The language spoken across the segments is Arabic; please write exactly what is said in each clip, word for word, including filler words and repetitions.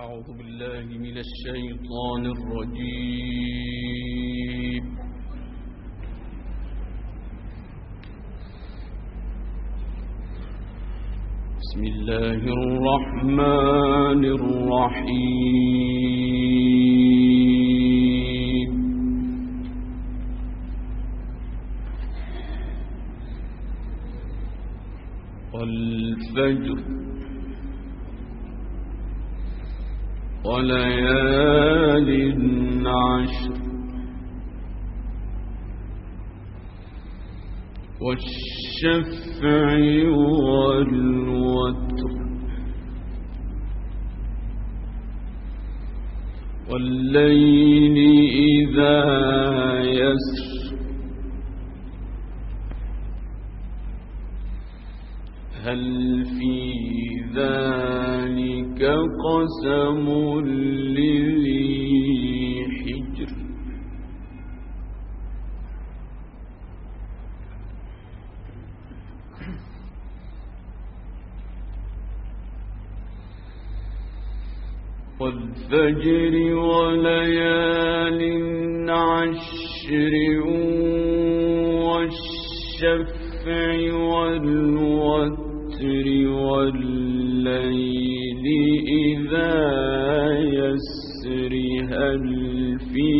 أعوذ بالله من الشيطان الرجيم. بسم الله الرحمن الرحيم. والفجر وليال عشر والشفع والوتر والليل إذا يسر هل في ذلك قسم لذي حجر والفجر وليال عشر والشفع والوتر والليل إذا يسر هل في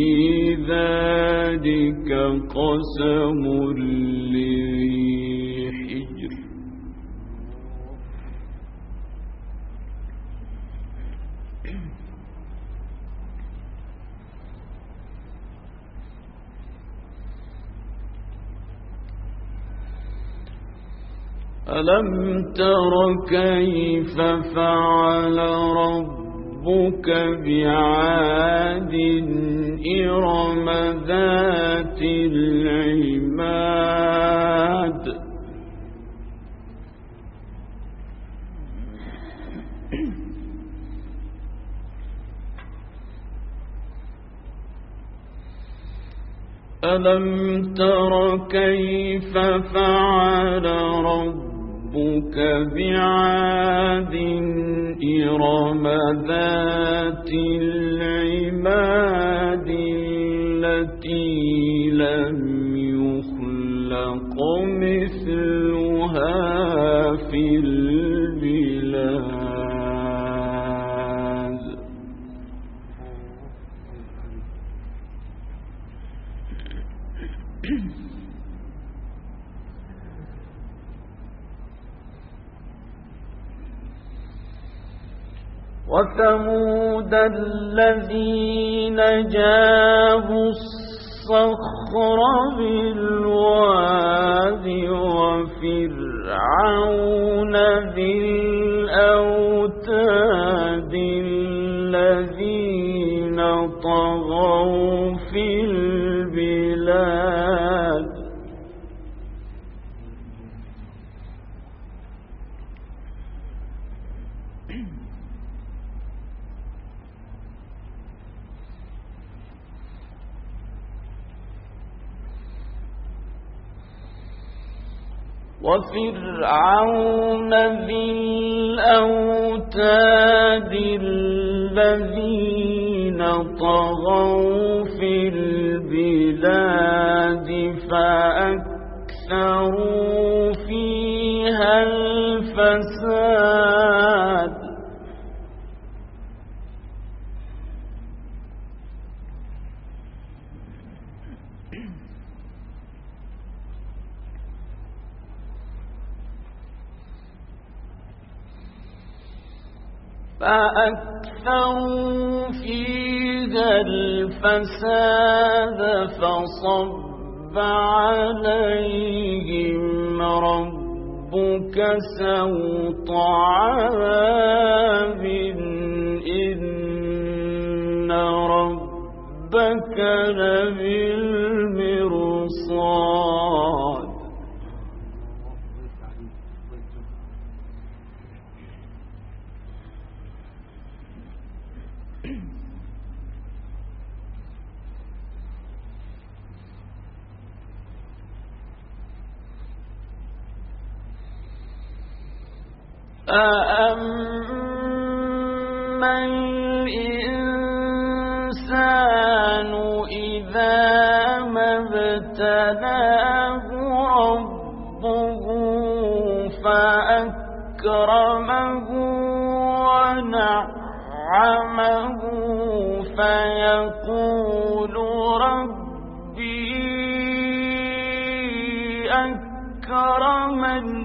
ذلك قسم لذي حجر ألم تر كيف فعل ربك بعاد إرم ذات العماد ألم تر كيف فعل ربك بعاد إرم ذات العماد التي لم يخلق مثلها في البلاد وثمود الذين جابوا الصخر بالواد وفرعون ذي الأوتاد الذين طغوا في البلاد وفرعون ذي الأوتاد الذين طغوا في البلاد فأكثروا فيها الفساد فأكثروا فيها الفساد فصب عليهم ربك سوط عذاب إن ربك لبالمرصاد أأمن الإنسان إذا ما ابتلاه ربه فأكرمه ونعمه فيقول ربي أكرمن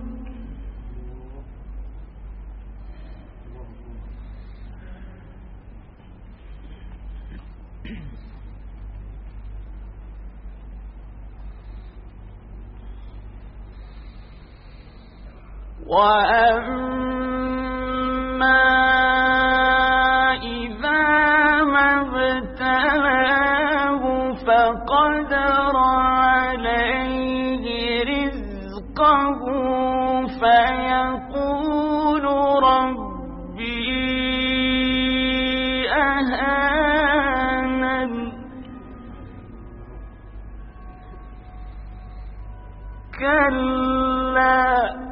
وأما إذا ما ابتلاه فقدر عليه رزقه فيقول ربي أهانن كلا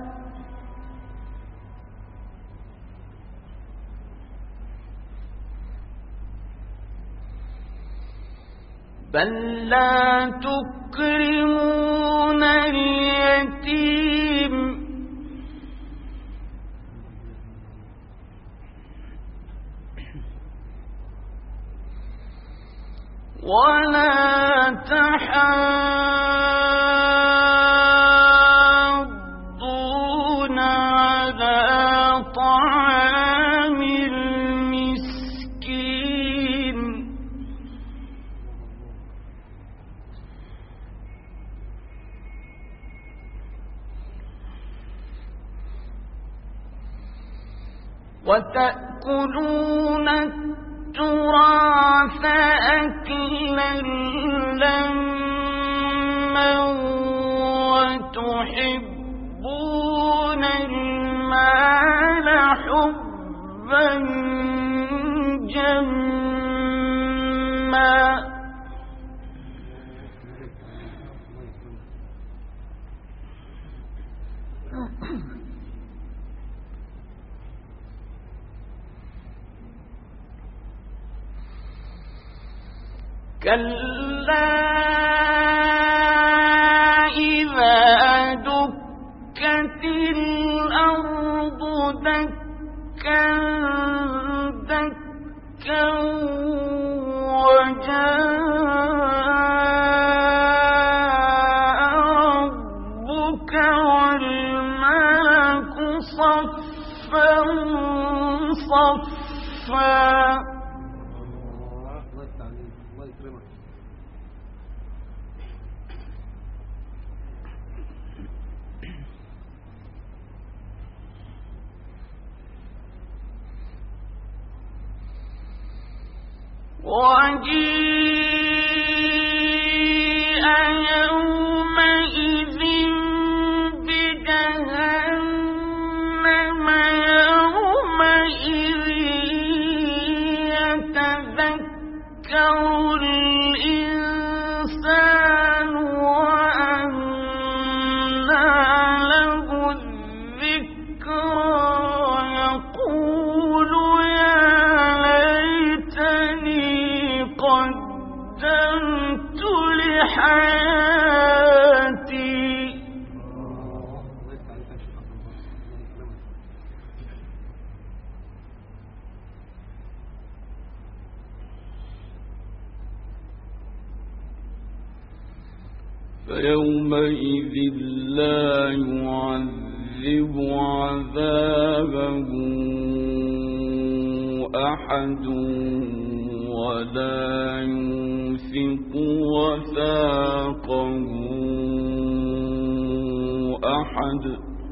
بل لا تكرمون اليتيم ولا تحاضون على طعام المسكين وتأكلون التراث أكلا لما وتحبون المال حبا جما كلا إذا دكت الأرض دكا دكا وجاء ربك والملك صفا صفا وجيء يومئذ بجهنم يومئذ يتذكر الإنسان وأنى له الذكرى يقول يا قدمت لحياتي فيومئذ لا يعذب عذابه أحد ولا يوثق وثاقه أحد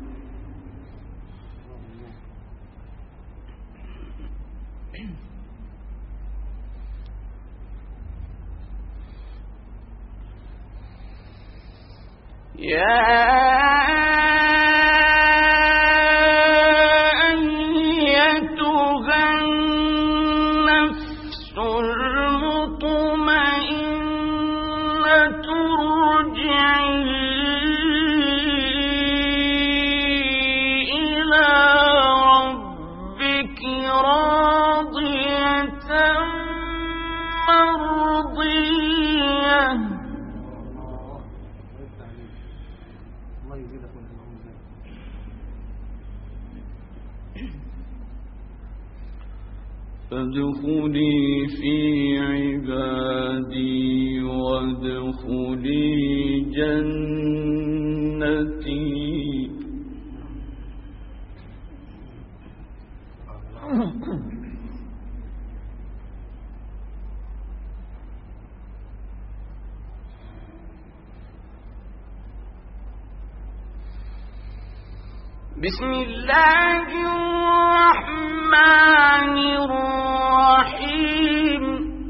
يا إلى ربك راضية فادخلي في عبادي وادخلي جنتي. بسم الله الرحمن الرحيم.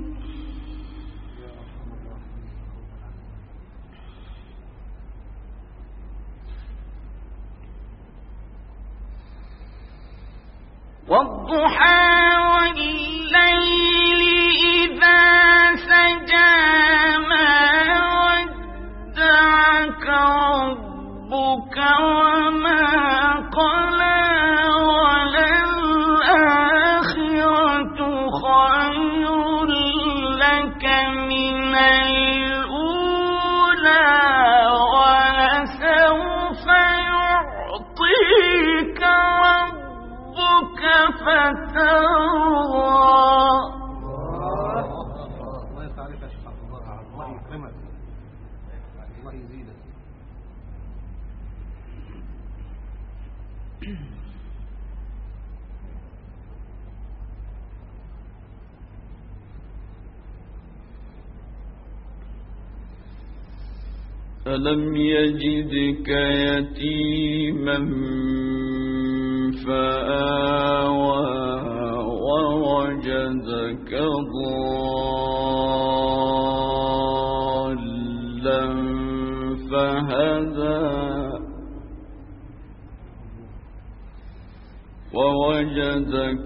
والضحى والليل إذا سجى ما ودعك ربك وما قلى وللآخرة خير لك من الأولى ولسوف يعطيك ربك فترضى. الله يسعدك يا شيخ عبد الله، الله يكرمك، الله يزيدك. ألم يجدك يتيما فآوى ووجدك ضالا فهدى ووجدك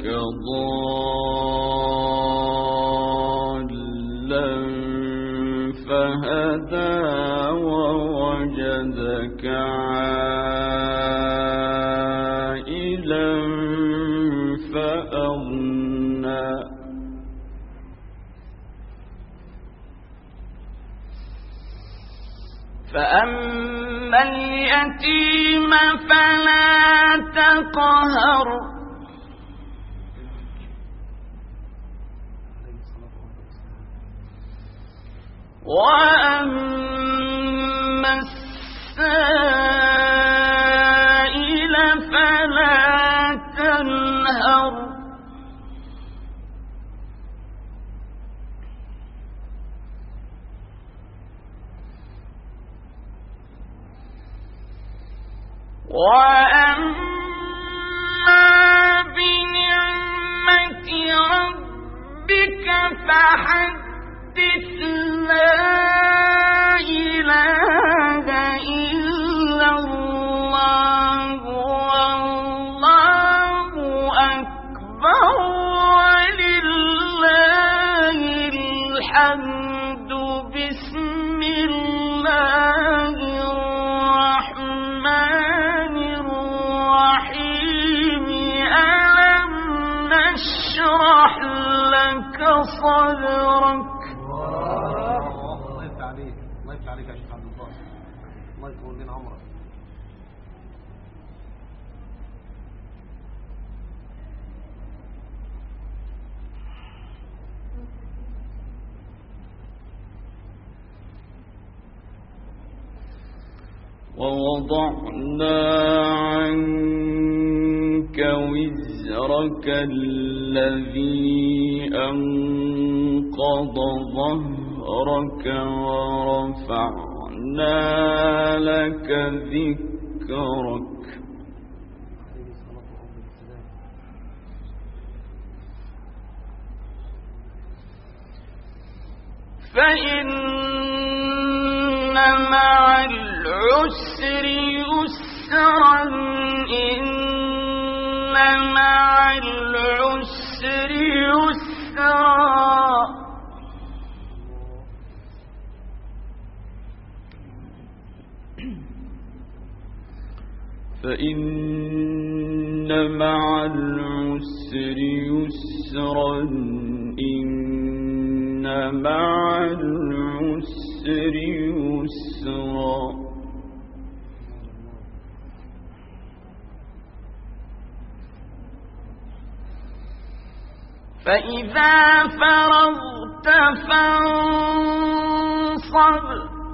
ضالا فهدى ووجدك عائلا فأغنى. فأما اليتيم فلا تقهر وأما السائل فلا تنهر. وأما بنعمة ربك فحدث. لا إله إلا الله والله أكبر ولله الحمد. بسم الله الرحمن الرحيم. ألم نشرح لك صدرك. الله يفتح عليك، الله يفتح عليك يا شيخ عبد الله، الله يطول لنا عمرك. ووضعنا عنك وزرك الذي أنقض ظهرك ورفعنا لك ذكرك. فإن مع العسر يسرا إن مع العسر يسرا. فإن مع العسر يسرا إن مع العسر يسرا. فإذا فرغت فانصب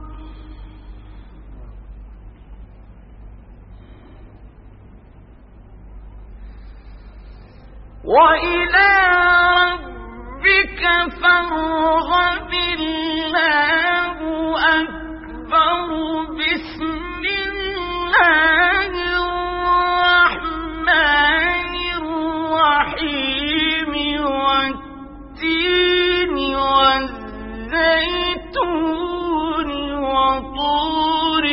وإلى ربك فارغب الله أكبر بسم الله الرحمن الرحيم والتين والزيتون وطور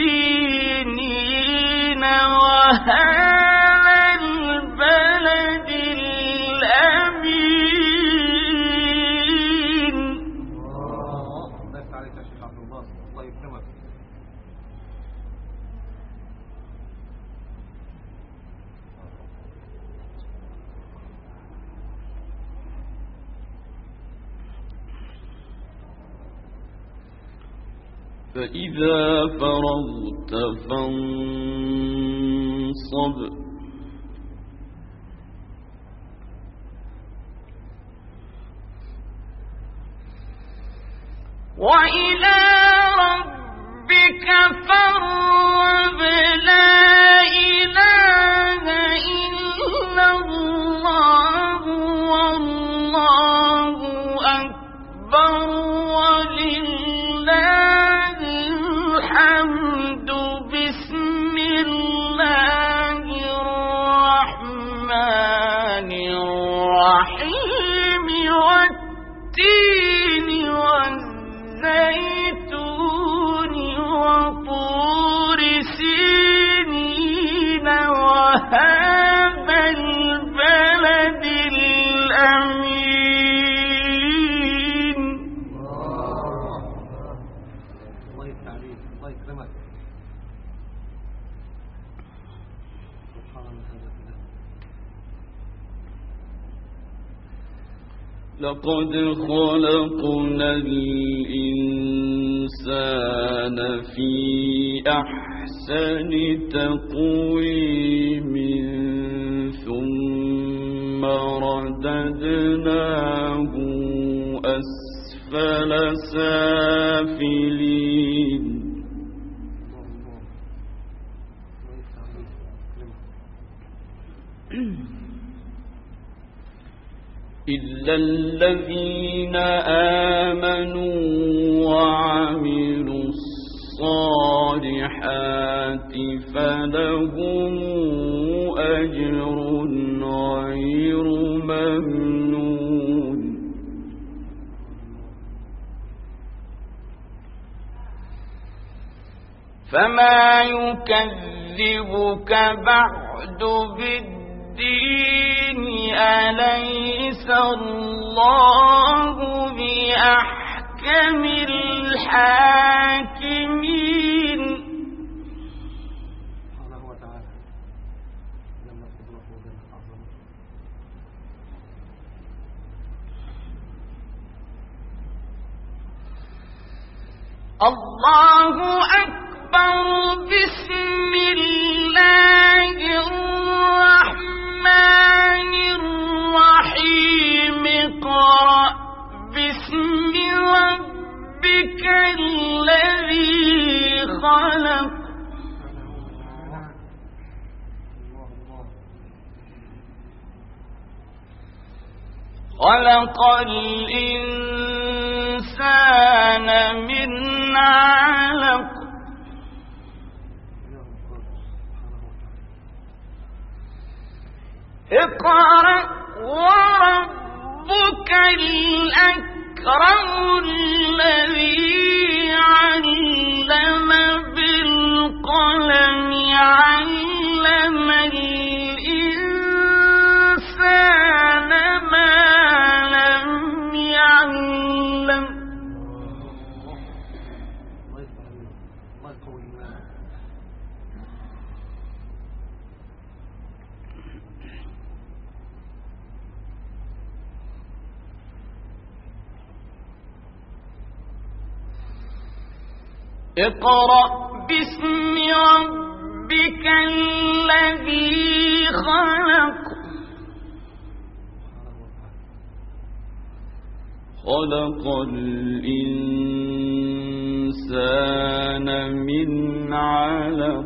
سينين وهذا البلد الأمين. الله يفتح عليك يا شيخ عبد الله، الله يكرمك. فإذا فرغت فانصب وإلى ربك فارغب لا إله إلا الله والله أكبر ولله الحمد بسم الله الرحمن الرحيم والتين والزيتون وطور سينين وهذا البلد الأمين. الله يفتح عليك، الله يكرمك. سبحان الله. لقد خلقنا الإنسان في أحسن تقويم ثم رددناه أسفل سافلين. إلا الذين آمنوا وعملوا الصالحات فلهم أجر غير ممنون. فما يكذبك بعد بالدين أليس الله بأحكم الحاكمين. سبحانه وتعالى. لما تدرك وجل أعظم. الله أكبر بسم الله الرحمن الرحيم. اقرأ باسم ربك الذي خلق. خلق الإنسان من علق. اقرأ وربك الأكرم الذي علم بالقلم علم الإنسان ما لم يعلم. اقرأ باسم ربك الذي خلق. خلق الإنسان من علق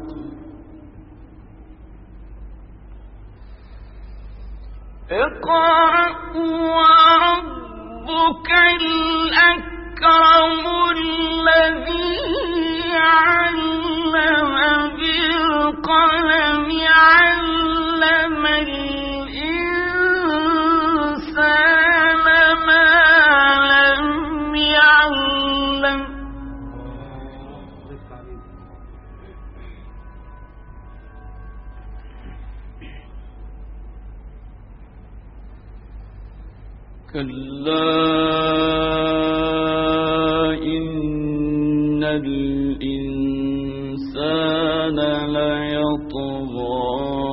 اقرأ وربك الأكرم الذي علم بالقلم علم الإنسان ما لم يعلم كلا إن الإنسان ليطغى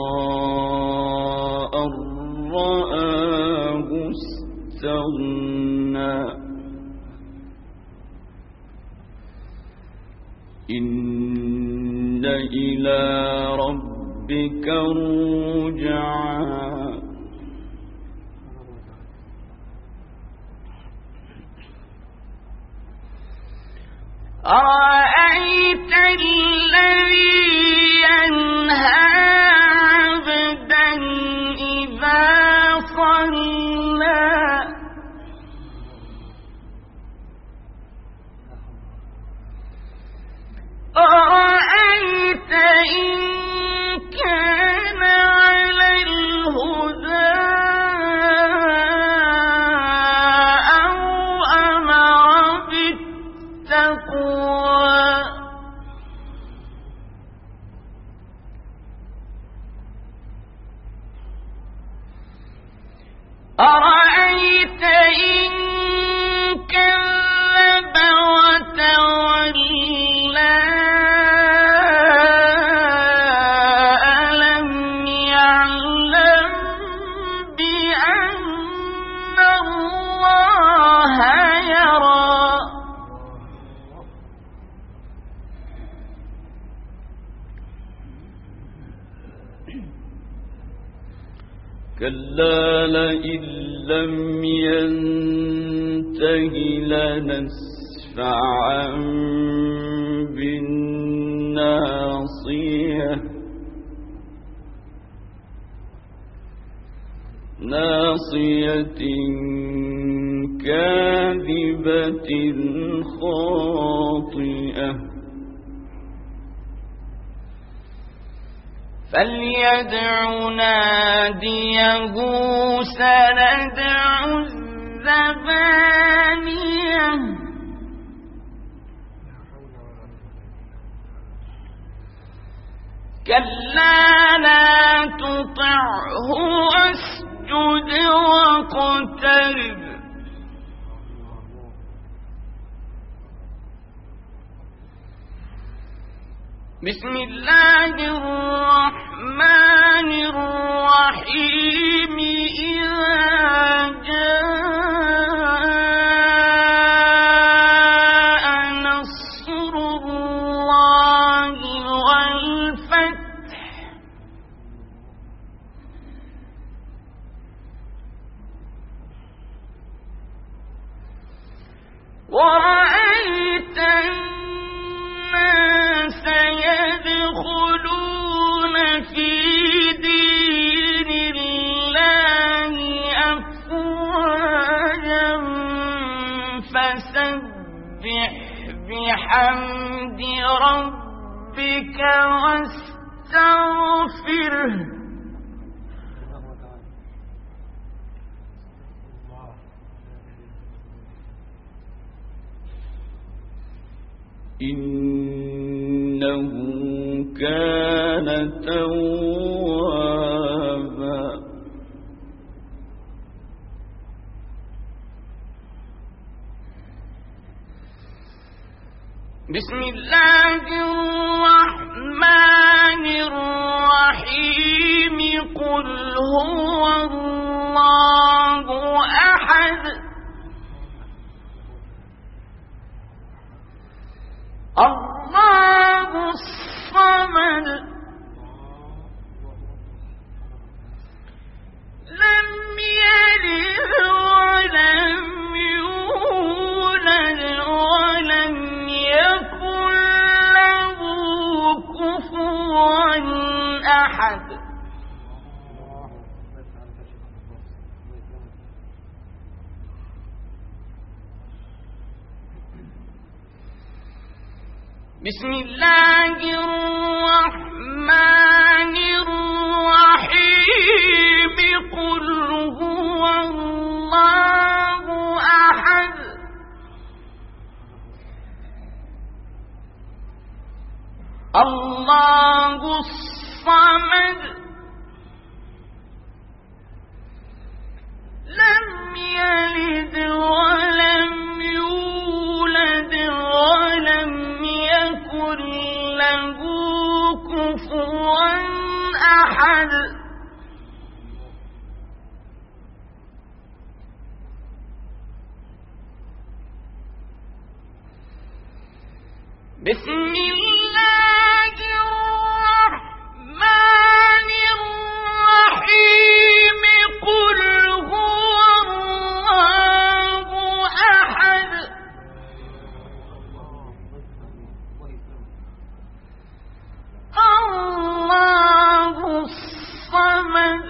أن رآه استغنى إن إلى ربك الرجعى أرأيت الذي ينهى عبدا إذا صلى أرأيت إن كان على الهدى أو أمر بالتقوى أرأيت إن كذب وتولى ألم يعلم بأن الله يرى كلا لئن لم ينته لنسفعا بالناصية ناصية كاذبة خاطئة فليدع ناديه سندع الزبانية كلا لا تطعه واسجد واقترب بسم الله الرحمن الرحيم إذا جاء نصر الله والفتح ورأيت الناس يدخلون في دين الله أفواجا فسبح بحمد ربك واستغفره إنه كان توابا بسم الله الرحمن الرحيم قل هو الله أحد الله الصمد لم يلد ولم يولد بسم الله الرحمن الرحيم قل هو الله أحد الله الصمد لم يلد ولم يولد ولم يكن له كفوا أحد بسم الله الرحمن الرحيم قل هو الله أحد الله الصمد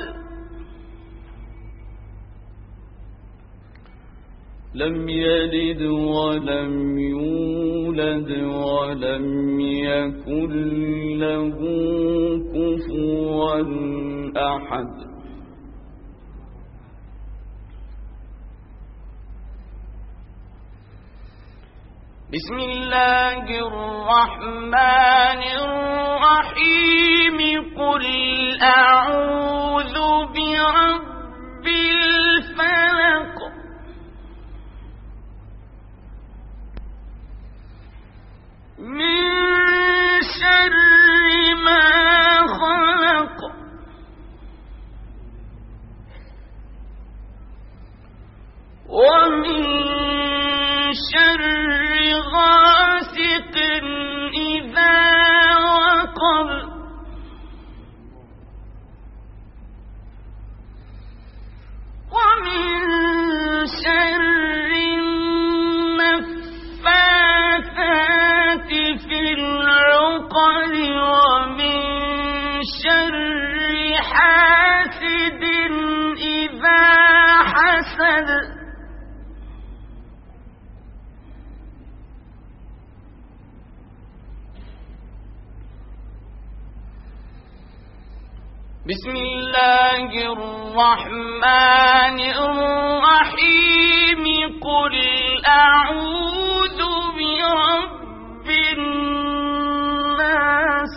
لم يلد ولم يولد ولم يكن له كفوا أحد بسم الله الرحمن الرحيم قل أعوذ برب الفلق من شر ما خلق ومن شر غاسق إذا وقب ومن شر النفاثات في العقد ومن شر حاسد إذا حسد بسم الله الرحمن الرحيم قل أعوذ برب الناس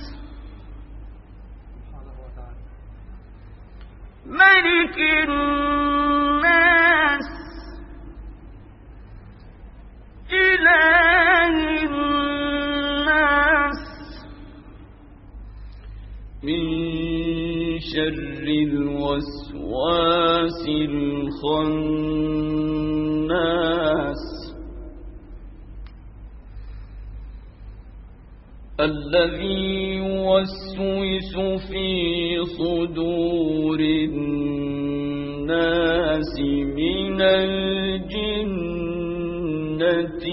ملك الناس إله الناس من شر الوسواس الخناس الذي يوسوس في صدور الناس من الجنة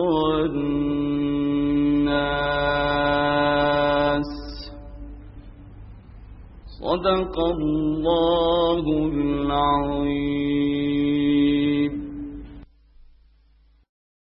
والناس صدق الله العظيم.